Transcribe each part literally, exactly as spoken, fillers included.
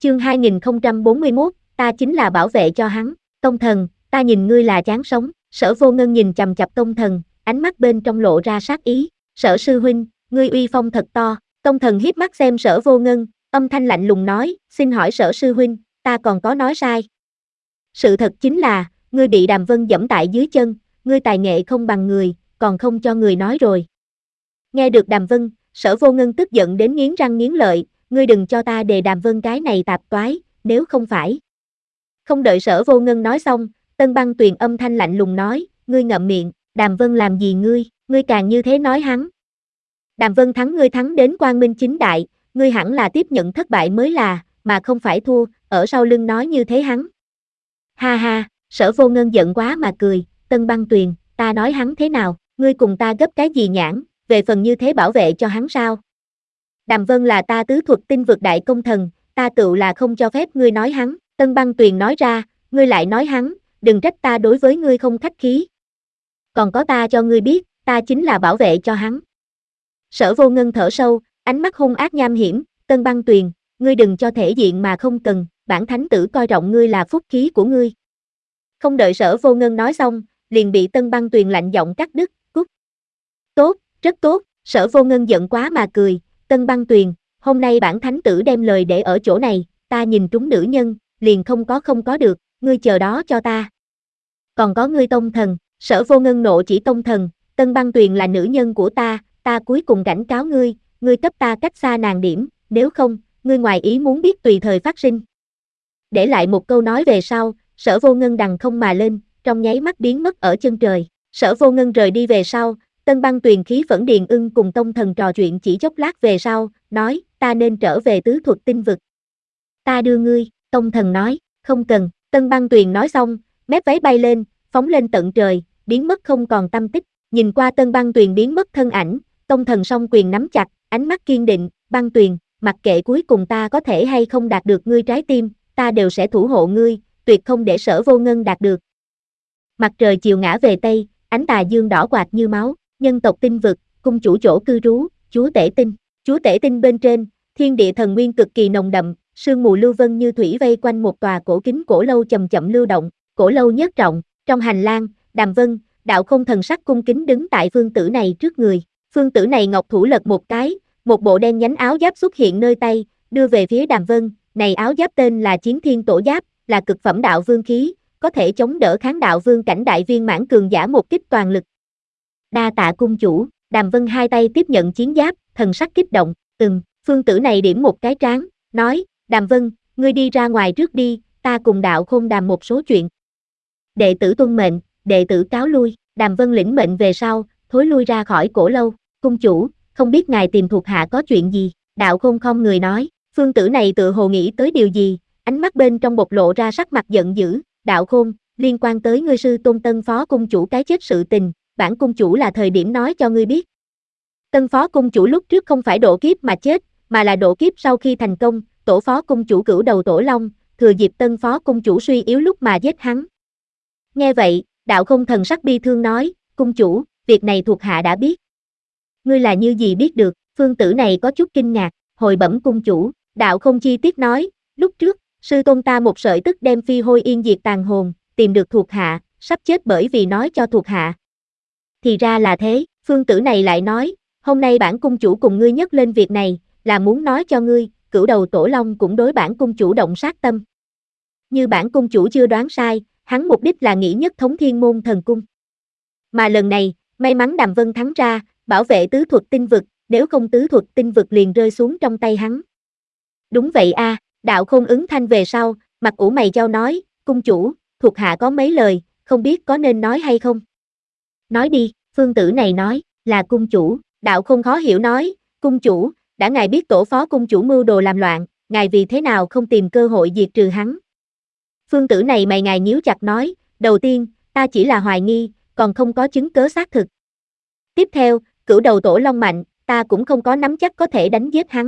Chương hai nghìn không trăm bốn mươi mốt, ta chính là bảo vệ cho hắn. Tông thần, ta nhìn ngươi là chán sống. Sở Vô Ngân nhìn chằm chằm Tông thần, ánh mắt bên trong lộ ra sát ý. Sở sư huynh, ngươi uy phong thật to. Tông thần hiếp mắt xem Sở Vô Ngân, âm thanh lạnh lùng nói, xin hỏi Sở sư huynh, ta còn có nói sai. Sự thật chính là, ngươi bị Đàm Vân giẫm tại dưới chân, ngươi tài nghệ không bằng người, còn không cho người nói rồi. Nghe được Đàm Vân, Sở Vô Ngân tức giận đến nghiến răng nghiến lợi, ngươi đừng cho ta đề Đàm Vân cái này tạp toái, nếu không phải. Không đợi Sở Vô Ngân nói xong, Tân Băng Tuyền âm thanh lạnh lùng nói, ngươi ngậm miệng, Đàm Vân làm gì ngươi, ngươi càng như thế nói hắn. Đàm Vân thắng ngươi thắng đến quang minh chính đại, ngươi hẳn là tiếp nhận thất bại mới là, mà không phải thua, ở sau lưng nói như thế hắn. Ha ha, Sở Vô Ngân giận quá mà cười, Tân Băng Tuyền, ta nói hắn thế nào, ngươi cùng ta gấp cái gì nhãn, về phần như thế bảo vệ cho hắn sao? Đàm Vân là ta tứ thuật tinh vực đại công thần, ta tựu là không cho phép ngươi nói hắn. Tân Băng Tuyền nói ra, ngươi lại nói hắn, đừng trách ta đối với ngươi không khách khí. Còn có ta cho ngươi biết, ta chính là bảo vệ cho hắn. Sở Vô Ngân thở sâu, ánh mắt hung ác nham hiểm, Tân Băng Tuyền, ngươi đừng cho thể diện mà không cần, bản thánh tử coi trọng ngươi là phúc khí của ngươi. Không đợi Sở Vô Ngân nói xong, liền bị Tân Băng Tuyền lạnh giọng cắt đứt, cút. Tốt, rất tốt, Sở Vô Ngân giận quá mà cười, Tân Băng Tuyền, hôm nay bản thánh tử đem lời để ở chỗ này, ta nhìn trúng nữ nhân, liền không có không có được, ngươi chờ đó cho ta. Còn có ngươi Tông thần, Sở Vô Ngân nộ chỉ Tông thần, Tân Băng Tuyền là nữ nhân của ta, ta cuối cùng cảnh cáo ngươi, ngươi cấp ta cách xa nàng điểm, nếu không, ngươi ngoài ý muốn biết tùy thời phát sinh. Để lại một câu nói về sau, Sở Vô Ngân đằng không mà lên, trong nháy mắt biến mất ở chân trời. Sở Vô Ngân rời đi về sau, Tân Băng Tuyền khí phẫn Điền Ưng cùng Tông thần trò chuyện chỉ chốc lát về sau, nói, ta nên trở về tứ thuật tinh vực. Ta đưa ngươi, Tông thần nói, không cần, Tân Băng Tuyền nói xong, mép váy bay lên, phóng lên tận trời, biến mất không còn tâm tích. Nhìn qua Tân Băng Tuyền biến mất thân ảnh, Tông thần song quyền nắm chặt, ánh mắt kiên định, Băng Tuyền, mặc kệ cuối cùng ta có thể hay không đạt được ngươi trái tim, ta đều sẽ thủ hộ ngươi, tuyệt không để Sở Vô Ngân đạt được. Mặt trời chiều ngã về Tây, ánh tà dương đỏ quạt như máu, nhân tộc tinh vực, cung chủ chỗ cư trú, chúa tể tinh. Chúa tể tinh bên trên, thiên địa thần nguyên cực kỳ nồng đậm, sương mù lưu vân như thủy vây quanh một tòa cổ kính cổ lâu chậm chậm lưu động, cổ lâu nhất trọng, trong hành lang, Đàm Vân, đạo không thần sắc cung kính đứng tại phương tử này trước người. Phương tử này ngọc thủ lật một cái, một bộ đen nhánh áo giáp xuất hiện nơi tay, đưa về phía Đàm Vân, này áo giáp tên là Chiến Thiên Tổ Giáp, là cực phẩm đạo vương khí, có thể chống đỡ kháng đạo vương cảnh đại viên mãn cường giả một kích toàn lực. Đa tạ cung chủ, Đàm Vân hai tay tiếp nhận chiến giáp, thần sắc kích động, ừm, phương tử này điểm một cái trán, nói, Đàm Vân, ngươi đi ra ngoài trước đi, ta cùng đạo khôn đàm một số chuyện. Đệ tử tuân mệnh, đệ tử cáo lui, Đàm Vân lĩnh mệnh về sau, thối lui ra khỏi cổ lâu, cung chủ, không biết ngài tìm thuộc hạ có chuyện gì, đạo khôn không người nói, phương tử này tự hồ nghĩ tới điều gì, ánh mắt bên trong bộc lộ ra sắc mặt giận dữ, đạo khôn, liên quan tới ngươi sư tôn tân phó cung chủ cái chết sự tình, bản cung chủ là thời điểm nói cho ngươi biết. Tân phó cung chủ lúc trước không phải độ kiếp mà chết, mà là độ kiếp sau khi thành công, tổ phó cung chủ cửu đầu tổ long, thừa dịp tân phó cung chủ suy yếu lúc mà giết hắn. Nghe vậy, đạo không thần sắc bi thương nói, cung chủ, việc này thuộc hạ đã biết. Ngươi là như gì biết được, phương tử này có chút kinh ngạc, hồi bẩm cung chủ, đạo không chi tiết nói, lúc trước, sư tôn ta một sợi tức đem phi hôi yên diệt tàn hồn, tìm được thuộc hạ, sắp chết bởi vì nói cho thuộc hạ. Thì ra là thế, phương tử này lại nói, hôm nay bản cung chủ cùng ngươi nhắc lên việc này, là muốn nói cho ngươi, cửu đầu tổ long cũng đối bản cung chủ động sát tâm. Như bản cung chủ chưa đoán sai, hắn mục đích là nghĩ nhất thống thiên môn thần cung. Mà lần này, may mắn Đàm Vân thắng ra, bảo vệ tứ thuật tinh vực, nếu không tứ thuật tinh vực liền rơi xuống trong tay hắn. Đúng vậy a, à, đạo khôn ứng thanh về sau, mặt ủ mày chau nói, cung chủ, thuộc hạ có mấy lời, không biết có nên nói hay không. Nói đi, phương tử này nói, là cung chủ, đạo khôn khó hiểu nói, cung chủ, đã ngài biết tổ phó cung chủ mưu đồ làm loạn, ngài vì thế nào không tìm cơ hội diệt trừ hắn. Phương tử này mày ngài nhíu chặt nói, đầu tiên, ta chỉ là hoài nghi, còn không có chứng cớ xác thực. Tiếp theo, cửu đầu tổ long mạnh, ta cũng không có nắm chắc có thể đánh giết hắn.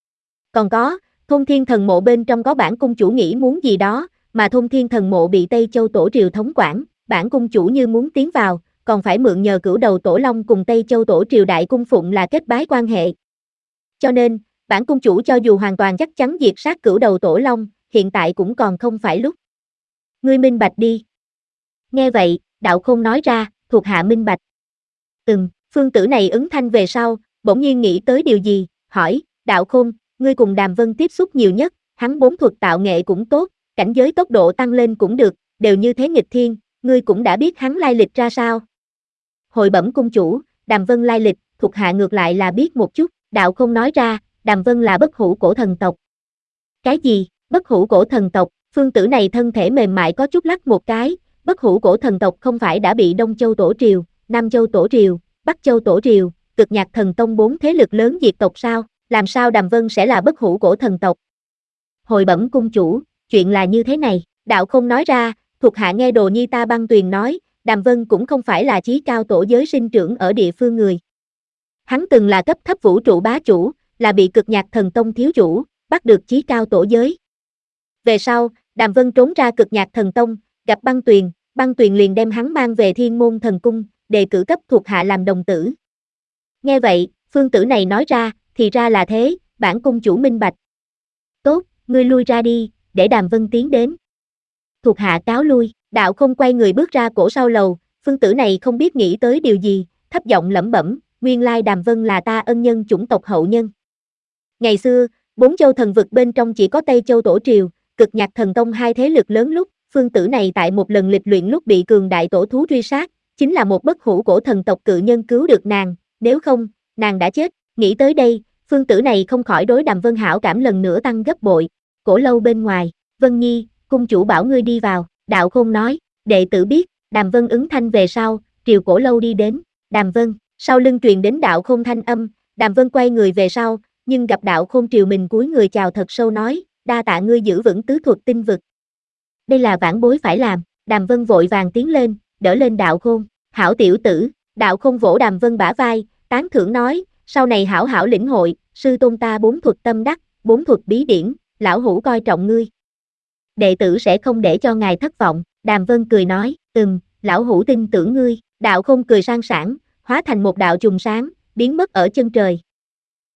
Còn có, thôn thiên thần mộ bên trong có bản cung chủ nghĩ muốn gì đó, mà thôn thiên thần mộ bị Tây Châu tổ triều thống quản, bản cung chủ như muốn tiến vào, còn phải mượn nhờ cửu đầu tổ long cùng Tây Châu tổ triều đại cung phụng là kết bái quan hệ. Cho nên, Bản cung chủ cho dù hoàn toàn chắc chắn diệt sát cửu đầu tổ long, hiện tại cũng còn không phải lúc. Ngươi minh bạch đi. Nghe vậy, Đạo Khôn nói ra, thuộc hạ minh bạch. Ừm, phương tử này ứng thanh về sau, bỗng nhiên nghĩ tới điều gì, hỏi, Đạo Khôn, ngươi cùng Đàm Vân tiếp xúc nhiều nhất, hắn bốn thuật tạo nghệ cũng tốt, cảnh giới tốc độ tăng lên cũng được, đều như thế nghịch thiên, ngươi cũng đã biết hắn lai lịch ra sao. Hồi bẩm cung chủ, Đàm Vân lai lịch, thuộc hạ ngược lại là biết một chút, Đạo Khôn nói ra, Đàm Vân là bất hủ cổ thần tộc. Cái gì, bất hủ cổ thần tộc, phương tử này thân thể mềm mại có chút lắc một cái, bất hủ cổ thần tộc không phải đã bị Đông Châu Tổ Triều, Nam Châu Tổ Triều, Bắc Châu Tổ Triều, Cực Nhạc Thần Tông bốn thế lực lớn diệt tộc sao, làm sao Đàm Vân sẽ là bất hủ cổ thần tộc? Hồi bẩm cung chủ, chuyện là như thế này, Đạo Khôn nói ra, thuộc hạ nghe Đồ Nhi ta băng tuyền nói, Đàm Vân cũng không phải là chí cao tổ giới sinh trưởng ở địa phương người. Hắn từng là cấp thấp vũ trụ bá chủ, là bị Cực Nhạc Thần Tông thiếu chủ, bắt được chí cao tổ giới. Về sau, Đàm Vân trốn ra Cực Nhạc Thần Tông, gặp băng tuyền, băng tuyền liền đem hắn mang về Thiên Môn Thần Cung, đề cử cấp thuộc hạ làm đồng tử. Nghe vậy, phương tử này nói ra, thì ra là thế, bản cung chủ minh bạch. Tốt, ngươi lui ra đi, để Đàm Vân tiến đến. Thuộc hạ cáo lui, Đạo Khôn quay người bước ra cổ sau lầu, phương tử này không biết nghĩ tới điều gì, thấp giọng lẩm bẩm, nguyên lai Đàm Vân là ta ân nhân chủng tộc hậu nhân. Ngày xưa, bốn châu thần vực bên trong chỉ có Tây Châu Tổ Triều, Cực Nhạc Thần Tông hai thế lực lớn lúc, phương tử này tại một lần lịch luyện lúc bị cường đại tổ thú truy sát, chính là một bất hủ cổ thần tộc cự nhân cứu được nàng, nếu không, nàng đã chết. Nghĩ tới đây, phương tử này không khỏi đối Đàm Vân hảo cảm lần nữa tăng gấp bội. Cổ lâu bên ngoài, Vân Nhi, cung chủ bảo ngươi đi vào, Đạo Khôn nói, đệ tử biết. Đàm Vân ứng thanh về sau, triều cổ lâu đi đến, Đàm Vân, sau lưng truyền đến Đạo Khôn thanh âm, Đàm Vân quay người về sau, nhưng gặp Đạo Khôn triều mình cúi người chào thật sâu nói, đa tạ ngươi giữ vững tứ thuật tinh vực. Đây là vãn bối phải làm, Đàm Vân vội vàng tiến lên, đỡ lên Đạo Khôn, hảo tiểu tử, Đạo Khôn vỗ Đàm Vân bả vai, tán thưởng nói, sau này hảo hảo lĩnh hội, sư tôn ta bốn thuật tâm đắc, bốn thuật bí điển, lão hủ coi trọng ngươi. Đệ tử sẽ không để cho ngài thất vọng, Đàm Vân cười nói, ừm, lão hủ tin tưởng ngươi, Đạo Khôn cười sang sảng, hóa thành một đạo chùm sáng, biến mất ở chân trời.